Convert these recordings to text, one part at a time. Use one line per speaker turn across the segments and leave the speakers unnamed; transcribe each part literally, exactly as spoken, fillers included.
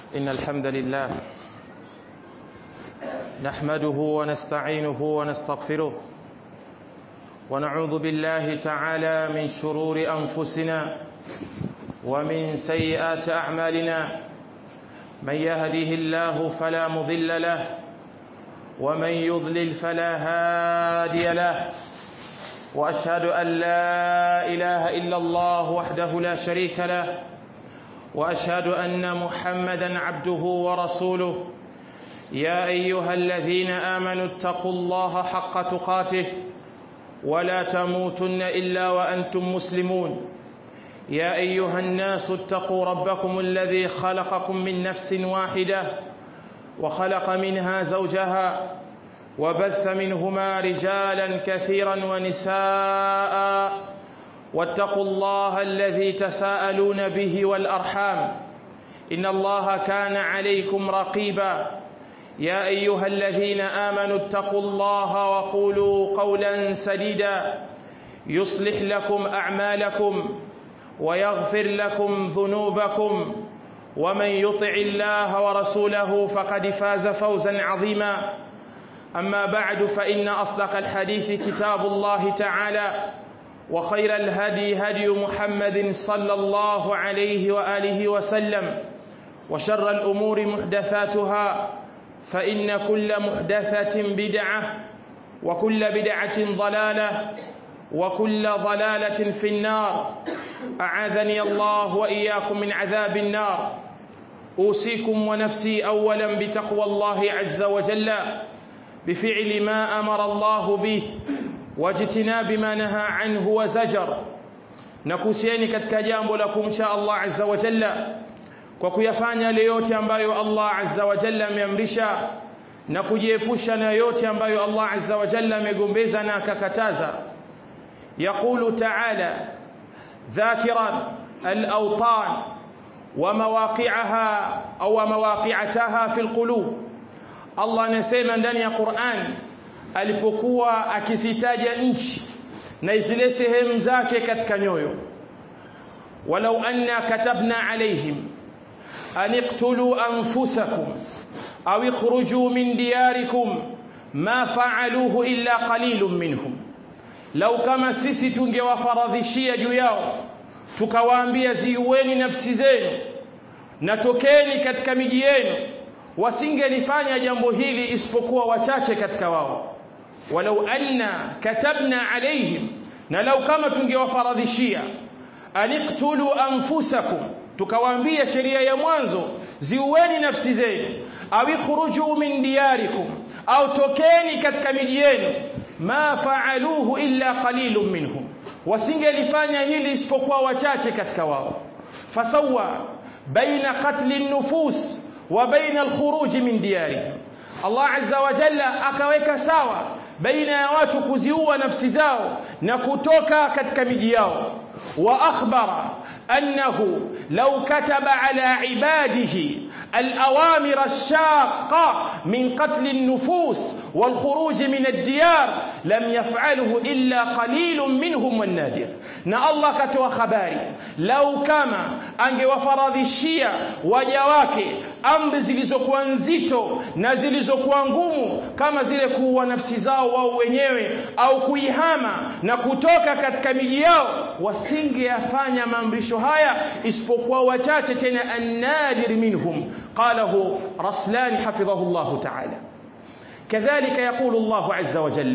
إن الحمد لله نحمده ونستعينه ونستغفره ونعوذ بالله تعالى من شرور أنفسنا ومن سيئات أعمالنا من يهده الله فلا مضل له ومن يضلل فلا هادي له وأشهد أن لا إله إلا الله وحده لا شريك له وأشهد أن محمدًا عبده ورسوله يا أيها الذين آمنوا اتقوا الله حق تقاته ولا تموتن إلا وأنتم مسلمون يا أيها الناس اتقوا ربكم الذي خلقكم من نفس واحدة وخلق منها زوجها وبث منهما رجالا كثيرا ونساء واتقوا الله الذي تساءلون به والأرحام إن الله كان عليكم رقيبا يا أيها الذين آمنوا اتقوا الله وقولوا قولا سديدا يصلح لكم أعمالكم ويغفر لكم ذنوبكم ومن يطع الله ورسوله فقد فاز فوزا عظيما أما بعد فإن أصدق الحديث كتاب الله تعالى وخير الهدي هدي محمد صلى الله عليه وآله وسلم وشر الأمور محدثاتها فإن كل محدثة بدعة وكل بدعة ضلالة وكل ضلالة في النار أعاذني الله وإياكم من عذاب النار أوصيكم ونفسي أولا بتقوى الله عز وجل بفعل ما أمر الله به واجتناب ما نهى عنه وزجر nakusieni katika jambo la kumcha Allah azza wa jalla kwa kuyafanya yale yote ambayo Allah azza wa jalla ameamrisha na kujiepusha na yote ambayo Allah azza wa jalla amegombeza na akakataza. Yaqulu ta'ala dhakiran al-awtan wa mawaqi'aha au mawaqi'ataha fil qulub. Allah anasema ndani ya Qur'an alipokuwa akizitaja nchi na zile sehemu zake katika nyoyo, walau anna katabna alaihim an iqtulu anfusakum aw ikhruju min diyarikum ma fa'aluhu illa qalilun minhum, lau kama sisi tungewafaradhishia juu yao tukawaambia ziueni nafsi zenu na tokeni katika miji yenu, wasingelifanya jambo hili isipokuwa wachache katika wao. Walau anna katabna alaihim, na lau kama tungewafaradhishia aniqtulu anfusakum, tukawaambia sheria ya mwanzo ziueni nafsi zenu, au ikhruju min diyarikum, au tokeni katika miji yenu, ma fa'aluhu illa qalilun minhum, wasingelifanya hili isipokuwa wachache katika wao. Fasawa baina qatli an-nufus wa baina al-khuruj min diyarihim, Allah azza wa jalla akaweka sawa baina ya watu kuziua nafsi zao na kutoka katika miji yao. Wa akhbara annahu law kataba ala ibadihi الأوامر الشاقة من قتل النفوس والخروج من الديار لم يفعله إلا قليل منهم والنادر. na Allah katoa habari lau kama angewafaradhishia waja wake amri zilizokuwa nzito na zilizokuwa ngumu kama zile kuua nafsi zao wao wenyewe au kuihama na kutoka katika miji yao, wasingeyafanya maamrisho haya isipokuwa wachache, tena an-nadir minhum. قاله رسلان حفظه الله تعالى. كذلك يقول الله عز وجل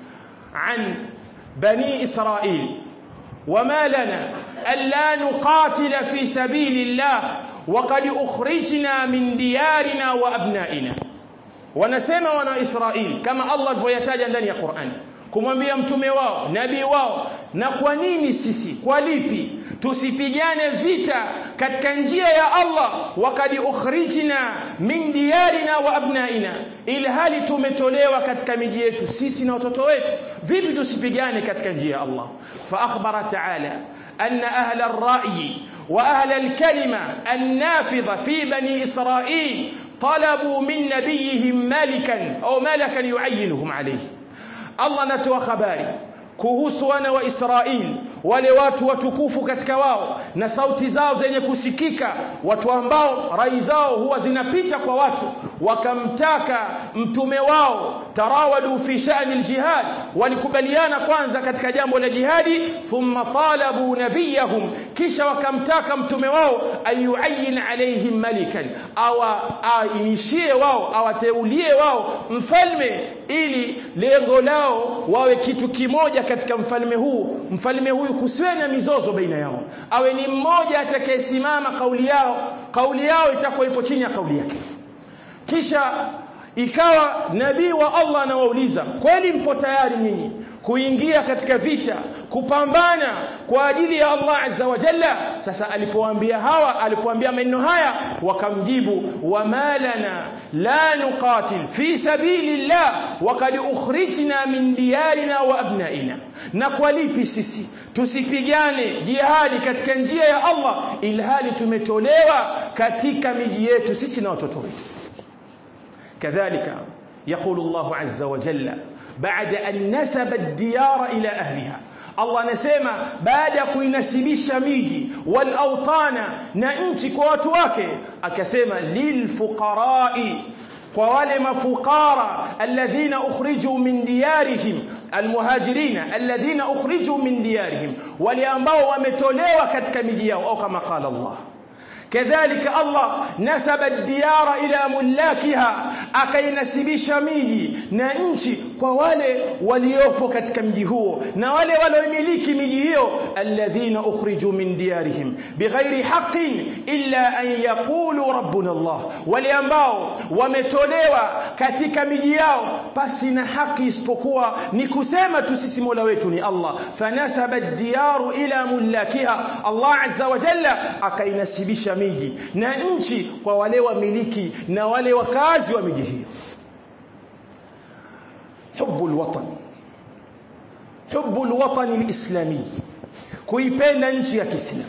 عن بني إسرائيل وما لنا ألا نقاتل في سبيل الله وقد أخرجنا من ديارنا وأبنائنا. ونسمى wana Israeli kama Allah alivyoyataja ndani ya Qur'an, kumwambia mtume wao nabii wao, na kwa nini sisi, kwa lipi tusipigane vita katika njia ya Allah, wakati ukhrijna min diyarina wa abnaina, ila hali tumetolewa katika miji yetu sisi na watoto wetu, vipi tusipigane katika njia ya Allah? Fa akhbara ta'ala anna ahla ar-ra'yi wa ahla al-kalima an-nafidha fi bani Israil talabu min nabiyihim malikan au malakan yu'ayyinuhum alayhi. Allah anatoa habari kuhusu wana wa Israeli wale watu watukufu katika wao na sauti zao zenye kusikika, watu ambao rai zao huwa zinapita kwa watu, wakamtaka mtume wao, tarawadu fi sha'ni aljihad, walikubaliana kwanza katika jambo la jihadi, thumma talabu nabiyahum, kisha wakamtaka mtume wao ayu'ayyin alayhim malikan, awa ainishie wao, awateulie wao mfalme, ili lengo lao wawe kitu kimoja katika mfalme huu. Mfalme huyu kusiwe na mizozo baina yao, awe ni mmoja atakayesimama, kauli yao kauli yao itakuwa ipo chini ya kauli yake. Kisha ikawa nabii wa Allah anawauliza, kweli mpo tayari nyinyi kuingia katika vita, kupambana kwa ajili ya Allah azza wa jalla? Sasa alipowaambia hawa, alipowaambia maneno haya, wakamjibu, wama lana la nuqatil fi sabilillah waqad ukhrijna min diyarina wa abnaina, na kwa lipi sisi tusipigane jihadi katika njia ya Allah ilhali tumetolewa katika miji yetu sisi na watoto wetu. كذلك يقول الله عز وجل بعد أن نسب الديار إلى أهلها. Allah anasema baada ya kuinasibisha miji wal awtana na nchi kwa watu wake, akasema lil fuqara'i, kwa wale mafukara, alladhina ukhriju min diyarihim, almuhajirina alladhina ukhriju min diyarihim, wale ambao wametolewa katika miji yao, au kama qala Allah. Kadhalika Allah nasaba ad-diyara ila mullakiha, akainasibisha miji na nchi kwa wale waliopo katika mji huo na wale waliomiliki miji hiyo, alladhina ukhriju min diyarihim bighairi haqqin illa an yaqulu rabbuna Allah, wale ambao wametolewa katika miji yao pasi na haki isipokuwa ni kusema tu sisi Mola wetu ni Allah. Fanasaba ad-diyaru ila mullakiha, Allah azza wa jalla akainasibisha miji na nchi kwa wale wamiliki na wale wakazi wa miji hiyo. Hubbul watan, hubbul watan alislami, kuipenda nchi ya Kiislamu.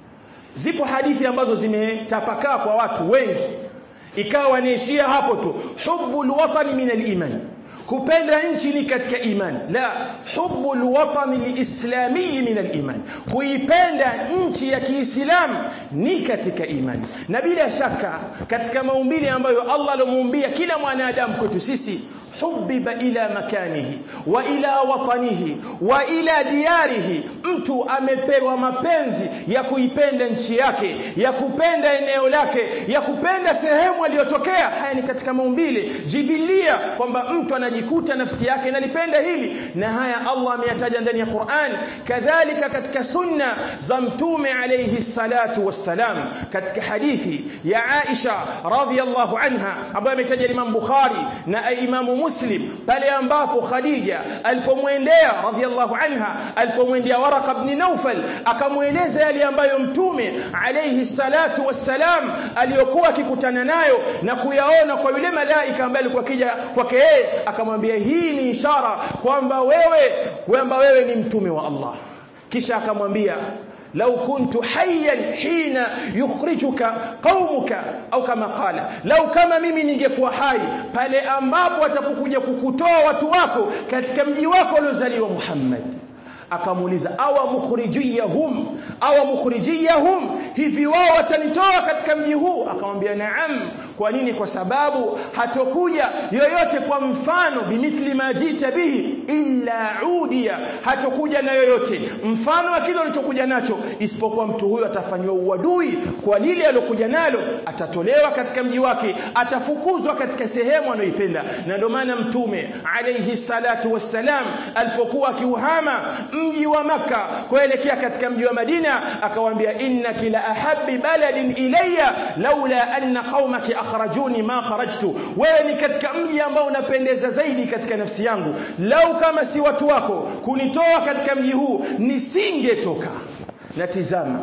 Zipo hadithi ambazo zimetapakaa kwa watu wengi, ikawa wanaishia hapo tu, hubbul watan min aliman, kupenda nchi ni katika iman. La, hubbul watani liislami min aliman, kuipenda nchi ya Kiislamu ni katika imani. Na bila shaka katika maumbile ambayo Allah alomuumbia kila mwanadamu kwetu sisi, hubbiba ila makanihi wa ila watanihi wa ila diyarihi, mtu amepewa mapenzi ya kuipenda nchi yake, ya kupenda eneo lake, ya kupenda sehemu aliyotokea. Haya ni katika maumbile jibilia, kwamba mtu anajikuta nafsi yake inalipenda hili, na haya Allah ameyataja ndani ya Qur'an. Kadhalika katika sunna za mtume alayhi salatu wassalam, katika hadithi ya Aisha radhiyallahu anha ambayo ametaja Imam Bukhari na Imam Muslim, pale ambapo Khadija alipomwendea radhiyallahu anha, alipomwendea Waraka ibn Nawfal, akamueleza yale ambayo mtume alayhi salatu wassalam aliyokuwa akikutana nayo na kuyaona kwa yule malaika ambaye alikuwa akija kwake yeye, akamwambia hii ni ishara kwamba wewe kwamba wewe ni mtume wa Allah. Kisha akamwambia lau kuntu hayyan hina yukhrijuka qaumuka, au kama qala, lau kama mimi ningekuwa hai pale ambapo atapokuja kukutoa watu wako katika mji wako uliozaliwa Muhammad. Akamuuliza awa mukhrijiyahum, awa mukhrijiyahum, hivi wao watanitoa katika mji huu? Akamwambia naam. Kwa nini? Kwa sababu hatokuja yoyote kwa mfano bimithli ma jita bihi illa udia, hatokuja na yoyote mfano wa kile alichokuja nacho isipokuwa mtu huyo atafanywa uadui kwa lile alilokuja nalo, atatolewa katika mji wake, atafukuzwa katika sehemu anayoipenda. Na ndio maana mtume alayhi salatu wassalam alipokuwa akiuhama mji wa Makka kuelekea katika mji wa Madina, akawaambia innaki la ahabbi baladin ilayya laula anna qaumaki akhrajuni ma kharajtu, wewe ni katika mji ambao unapendeza zaidi katika nafsi yangu, lau kama si watu wako kunitoa katika mji huu nisingetoka. Na tizama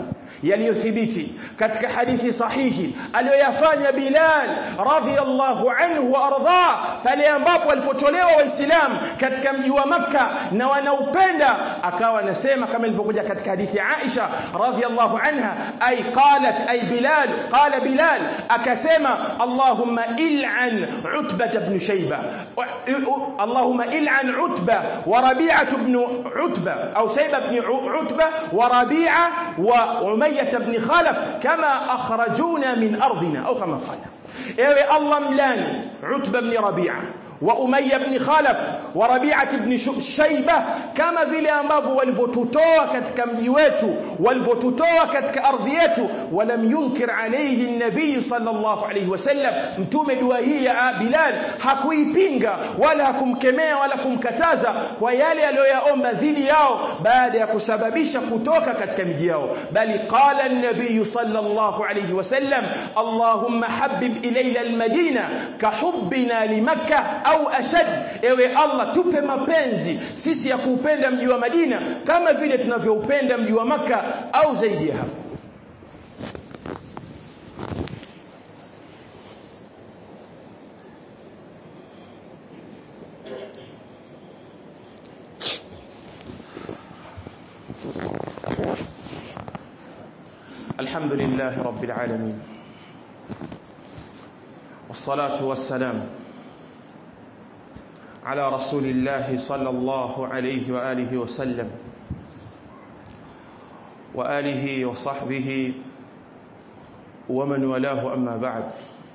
yaliyothibiti katika hadithi sahihi aliyoyafanya Bilal radhiyallahu anhu wa ardha pale ambapo alipotolewa waislamu katika mji wa Makka na wanaupenda, akawa anasema kama ilivyokuja katika hadithi Aisha radhiyallahu anha, ay qalat ay Bilal qala Bilal akasema Allahumma il'an Utbah ibn Shayba, Allahumma il'an Utbah wa Rabi'ah ibn Utbah au Shayba ibn Utbah wa Rabi'ah wa Umayyah ibn Khalaf kama akhrajuna min ardina au kama qala. Ewe Allah mlani Utbah ibn Rabi'ah wa Umayya ibn Khalaf wa Rabi'ah ibn Shayba kama vile ambavyo walivyotutoa katika mji wetu, walivyotutoa katika ardhi yetu. Walam yunkir alayhi an-nabiy sallallahu alayhi wasallam, mtume dua hii ya Bilal hakuipinga wala hakumkemea wala kumkataza kwa yale aliyoyaomba dhidi yao baada ya kusababisha kutoka katika miji yao, bali qala an-nabiy sallallahu alayhi wasallam Allahumma habbib ilayna al-madina ka hubbina li Makkah au ashad, ewe Allah tupe mapenzi sisi ya kuupenda mji wa Madina kama vile tunavyoupenda mji wa Makka au zaidi ya hapo. Alhamdulillah rabbil alamin wassalatu wassalam على رسول الله صلى الله عليه وآله وسلم وآله وصحبه ومن والاه، أما بعد.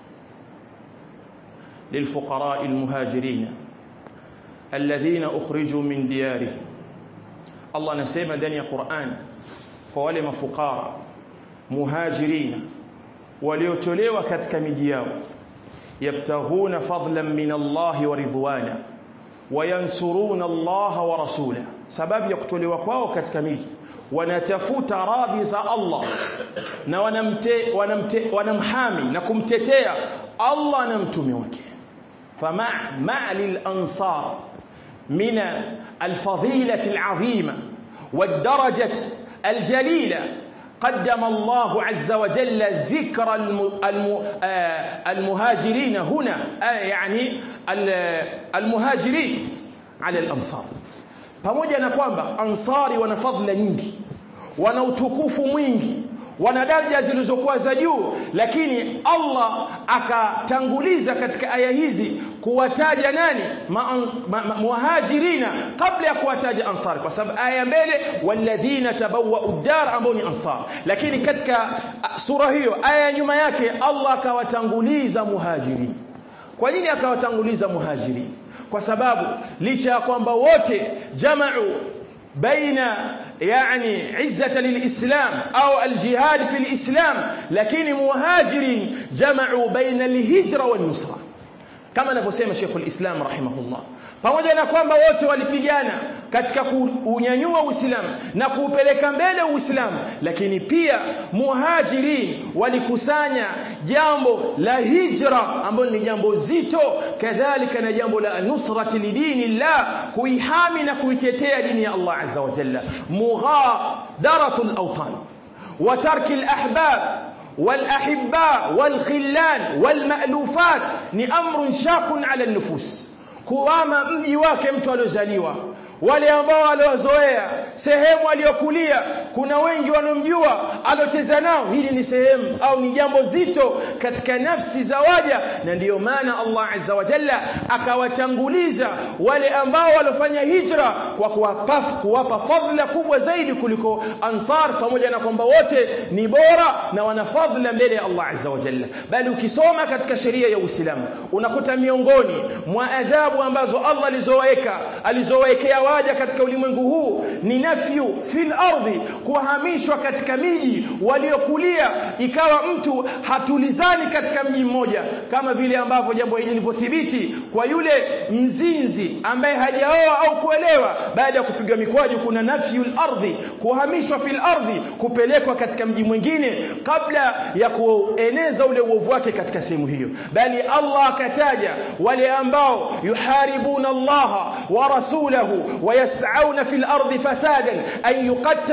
للفقراء المهاجرين الذين أخرجوا من ديارهم، الله نسمى دنيا قرآن فولم فقراء مهاجرين وليتولوا كتك مجياو يبتغون فضلا من الله ورضوانا وينصرون الله ورسوله. sababu ya kutolewa kwao katika miji, wanatafuta radhi za Allah na wanamte wanamte wanamhami na kumtetea Allah na mtume wake. fama ma'lil ansar min al-fadilati al-'azima wad-darajati al-jalila قدم الله عز وجل ذكر المهاجرين هنا، يعني المهاجرين على الأنصار. pamoja na kwamba ansari wana fadhila nyingi, wana utukufu mwingi, wana daraja zilizokuwa za juu, lakini Allah akatanguliza katika aya hizi kuwataja nani? Muhajirina kabla ya kuwataja ansar, kwa sababu aya mbele walladhina tabawwa'u ad-dar ambao ni ansar, lakini katika sura hiyo aya nyuma yake Allah akawatanguliza muhajirin. Kwa nini akawatanguliza muhajirin? Kwa sababu licha ya kwamba wote jama'u baina يعني عزة للإسلام أو الجهاد في الإسلام، لكن مهاجرين جمعوا بين الهجرة والنصرة كما نفسهم شيخ الإسلام رحمه الله. pamoja na kwamba wote walipigana katika kunyanyua Uislamu na kuupeleka mbele Uislamu, lakini pia muhajirin walikusanya jambo la hijra ambalo ni jambo zito, kadhalika na jambo la nusrati lidinillah, kuihami na kuitetea dini ya Allah azza wa jalla. mughadaratul awtan wa tarkil ahbab والأحباء والخلان والمألوفات ni amrun shaqun ala an-nufus. kuama mji wake mtu aliozaliwa, wale ambao waliozoea sehemu aliyokulia, kuna wengi wanomjua alocheza nao, hili ni sehemu au ni jambo zito katika nafsi za waja, na ndiyo maana Allah azza wa jalla akawatanguliza wale ambao walofanya hijra kwa kuwapa kuwapa fadhila kubwa zaidi kuliko ansar, pamoja na kwamba wote ni bora na wana fadhila mbele ya Allah azza wa jalla. Bali ukisoma katika sheria ya Uislamu unakuta miongoni mwa adhabu ambazo Allah alizoweka alizowekea waja katika ulimwengu huu ni nafyu fil ardhi, kuhamishwa katika miji waliokulia, ikawa mtu hatulizani katika mji mmoja, kama vile ambavyo jambo hili lilivyothibiti kwa yule mzinzi ambaye hajaoa au kuelewa, baada ya kupiga mikwaju kuna nafyu al-ardhi, kuhamishwa fil ardhi, kupelekwa katika mji mwingine kabla ya kueneza ule uovu wake katika sehemu hiyo. Bali Allah akataja wale ambao yuharibuna Allah wa rasulahu ويسعون في الأرض فسادا أن يقتلوا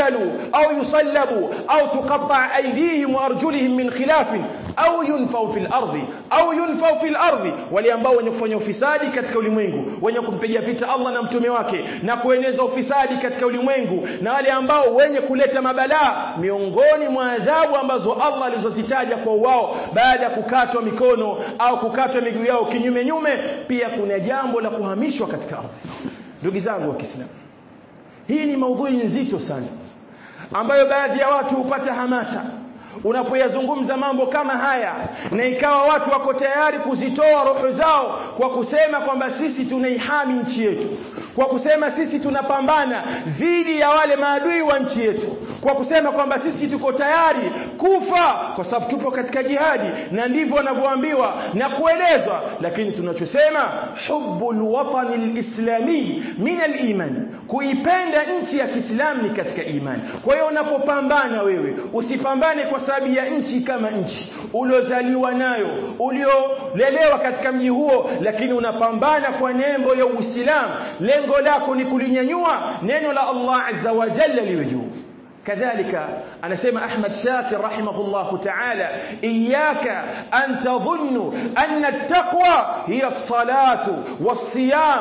au yusallabu au tuqatta aydihim wa arjulihim min khilaf au yunfau fil ardi au yunfau fil ardi, wale ambao wenye kufanya ufisadi katika ulimwengu, wenye kumpigia vita Allah na mtume wake na kueneza ufisadi katika ulimwengu, na wale ambao wenye kuleta mabalaa. Miongoni mwa adhabu ambazo Allah alizozitaja kwa wao baada ya kukatwa mikono au kukatwa miguu yao kinyume nyume, pia kuna jambo la kuhamishwa katika ardhi. Ndugu zangu wa Kiislamu, hii ni maudhui nzito sana ambayo baadhi ya watu hupata hamasa unapoyazungumza mambo kama haya, na ikawa watu wako tayari kuzitoa roho zao kwa kusema kwamba sisi tunaihami nchi yetu, kwa kusema sisi tunapambana dhidi ya wale maadui wa nchi yetu, kwa kusema kwamba sisi tuko tayari kufa kwa sababu tupo katika jihadi, na ndivyo wanavyoambiwa na kuelezwa. Lakini tunachosema hubbul watani alislami min aliman, kuipenda nchi ya Kiislamu ni katika imani. Kwa hiyo unapopambana wewe, usipambane kwa sababu ya nchi kama nchi uliozaliwa nayo, uliolelewa katika mji huo, lakini unapambana kwa nembo ya Uislamu. Lengo lako ni kulinyanyua neno la Allah azza wa jalla liwe juu. كذلك أنا سمع أحمد شاكر رحمه الله تعالى: إياك أن تظن أن التقوى هي الصلاة والصيام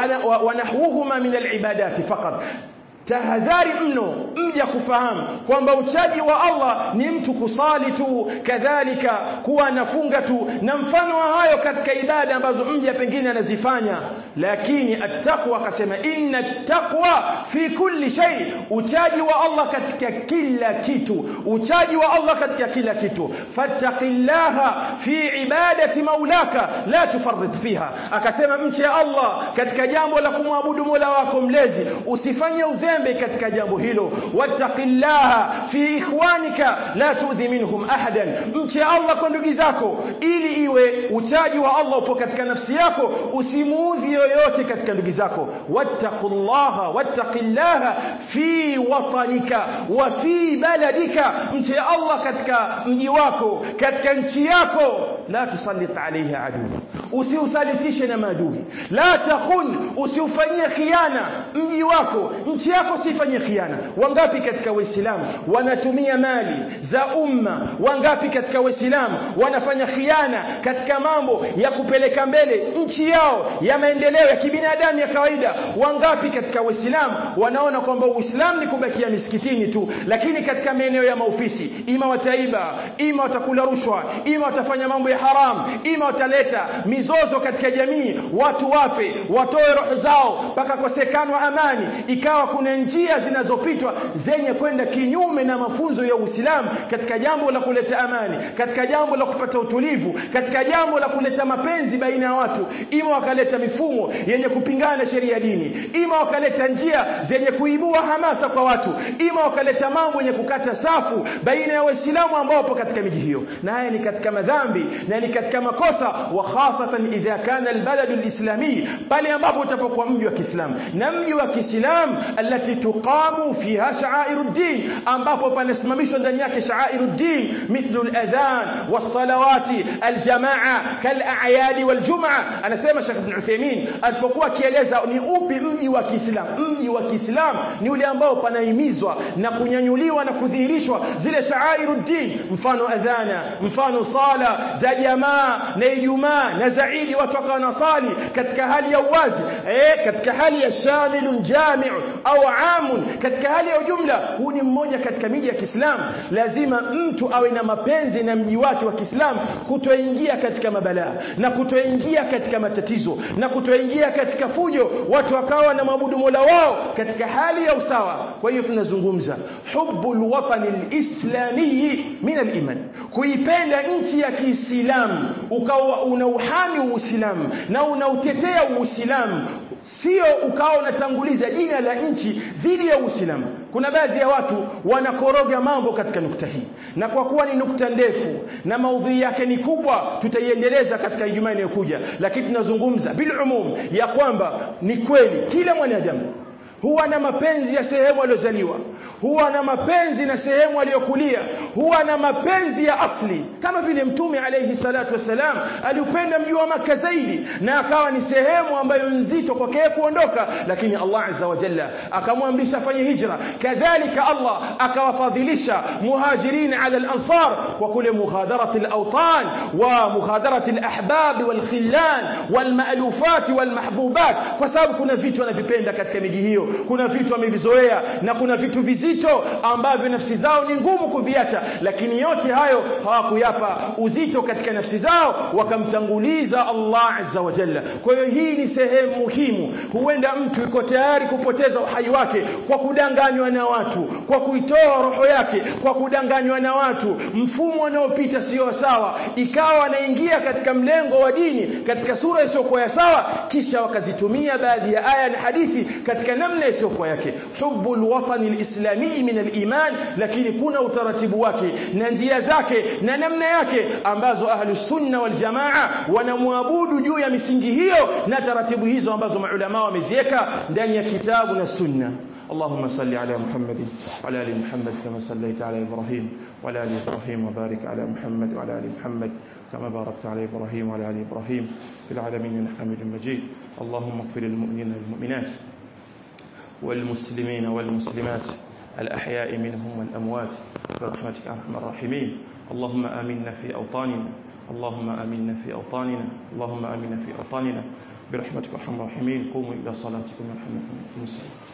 ونحوهما من العبادات فقط. tahadhari mno mja kufahamu kwamba uchaji wa Allah ni mtu kusali tu, kadhalika kuwa nafunga tu na mfano wa hayo katika ibada ambazo mja pengine anazifanya. Lakini at-taqwa, akasema inna at-taqwa fi kulli shay, uchaji wa Allah katika kila kitu, uchaji wa Allah katika kila kitu. fattaqillaha fi ibadati maulaka la tufarrit fiha, akasema mche Allah katika jambo la kumwabudu Mola wako mlezi, usifanye uzembe katika jambo hilo. wattaqillaha fi ikhwanika la tuudhi minhum ahadan, mche Allah kwa ndugu zako ili iwe uchaji wa Allah upo katika nafsi yako, usimuudhi yoyote katika ndugu zako. wattaqullaha wattaqillaha fi watanika wa fi baladika, mche Allah katika mji wako, katika nchi yako. la tusallit alayha adu, usiusalitishe na maadui. la takhun, usiufanyie khiana mji wako, nchi yako usifanyie khiana. Wangapi katika Waislamu wanatumia mali za umma? Wangapi katika Waislamu wanafanya khiana katika mambo ya kupeleka mbele nchi yao ya maendeleo ya kibinadamu ya kawaida? Wangapi katika Waislamu wanaona kwamba Uislamu ni kubakia misikitini tu, lakini katika maeneo ya maofisi ima wataiba, ima watakula rushwa, ima watafanya mambo ya haram, ima wataleta mizozo katika jamii, watu wafe, watoe roho zao mpaka kosekanwa amani. Ikawa kuna njia zinazopitwa zenye kwenda kinyume na mafunzo ya Uislamu katika jambo la kuleta amani, katika jambo la kupata utulivu, katika jambo la kuleta mapenzi baina ya watu. Ima wakaleta mifumo yenye kupingana na sheria ya dini, ima wakaleta njia zenye kuibua hamasa kwa watu, ima wakaleta mambo yenye kukata safu baina ya Waislamu ambao wapo katika miji hiyo. Na haya ni katika madhambi na ni katika makosa, wa hasatan idha kana albaladu alislami, pale ambapo utapokuwa mji wa Kiislamu. Na mji wa Kiislamu alati tuqamu fiha sha'airuddin, ambapo panasimamishwa ndani yake sha'airuddin, mithlu al-adhan was-salawati al-jamaa kal-a'yad wal-jum'a. Anasema Sheikh Ibn Uthaymeen alipokuwa akieleza ni upi mji wa Kiislamu. Mji wa Kiislamu ni ule ambao panahimizwa na kunyanyuliwa na kudhihirishwa zile sha'airuddin, mfano adhana, mfano sala za jamaa na Ijumaa na zaidi, watu wakawa nasali katika hali ya uwazi, eh, katika hali ya shamilun jami'u au amun, katika hali ya ujumla. Huu ni mmoja katika miji ya Kiislamu. Lazima mtu awe na mapenzi na mji wake wa Kiislamu, kutoingia katika mabalaa na kutoingia katika matatizo na kutoingia katika fujo, watu wakawa na maabudu Mola wao katika hali ya usawa. Kwa hiyo tunazungumza hubbul watani alislami min aliman, kuipenda nchi ya Kiislamu, ukawa unauhami Uislamu na unautetea Uislamu, sio ukawa unatanguliza jina la nchi dhidi ya Uislamu. Kuna baadhi ya watu wanakoroga mambo katika nukta hii, na kwa kuwa ni nukta ndefu na maudhui yake ni kubwa, tutaiendeleza katika Ijumaa inayokuja. Lakini tunazungumza bil umum ya kwamba ni kweli kila mwanadamu huwa na mapenzi ya sehemu aliyozaliwa, huwa na mapenzi na sehemu aliyokulia, huwa na mapenzi ya asli, kama vile Mtume alayhi salatu wasalam aliupenda mji wa Makka zaidi na akawa ni sehemu ambayo nzito kwake kuondoka, lakini Allah azza wa jalla akamwamrisha afanye hijra. Kadhalika Allah akawafadhilisha muhajirin ala al-ansar kwa kule mughadarat al-awtan wa mughadarat al-ahbab wal-khillan wal-ma'lufat wal-mahbubat, kwa sababu kuna vitu wanavipenda katika miji hiyo, kuna vitu wamevizoea na kuna vitu vizito ambavyo nafsi zao ni ngumu kuviacha, lakini yote hayo hawakuyapa uzito katika nafsi zao, wakamtanguliza Allah azza wa jalla. Kwa hiyo hii ni sehemu muhimu. Huenda mtu yuko tayari kupoteza uhai wake kwa kudanganywa na watu, kwa kuitoa roho yake kwa kudanganywa na watu, mfumo unaopita sio sawa, ikawa anaingia katika mlengo wa dini katika sura isiyokuwa sawa, kisha wakazitumia baadhi ya aya na hadithi katika namna isiyokuwa yake. Hubbul watani alislami min aliman, lakini kuna utaratibu wake na njia zake na namna yake ambazo ahlus sunna wal jamaa wanamwabudu juu ya misingi hiyo na taratibu hizo ambazo maulama wameziweka ndani ya kitabu na sunna. اللهم صل على محمد وعلى ال محمد كما صليت على ابراهيم وعلى ال ابراهيم وبارك على محمد وعلى ال محمد كما باركت على ابراهيم وعلى ال ابراهيم في العالمين انك حميد مجيد. اللهم اغفر للمؤمنين والمؤمنات والمسلمين والمسلمات الأحياء منهم والأموات برحمتك أرحم الراحمين. اللهم آمنا في أوطاننا اللهم آمنا في أوطاننا اللهم آمنا في أوطاننا برحمتك أرحم الراحمين. قوموا إلى صلاتكم يرحمكم الله.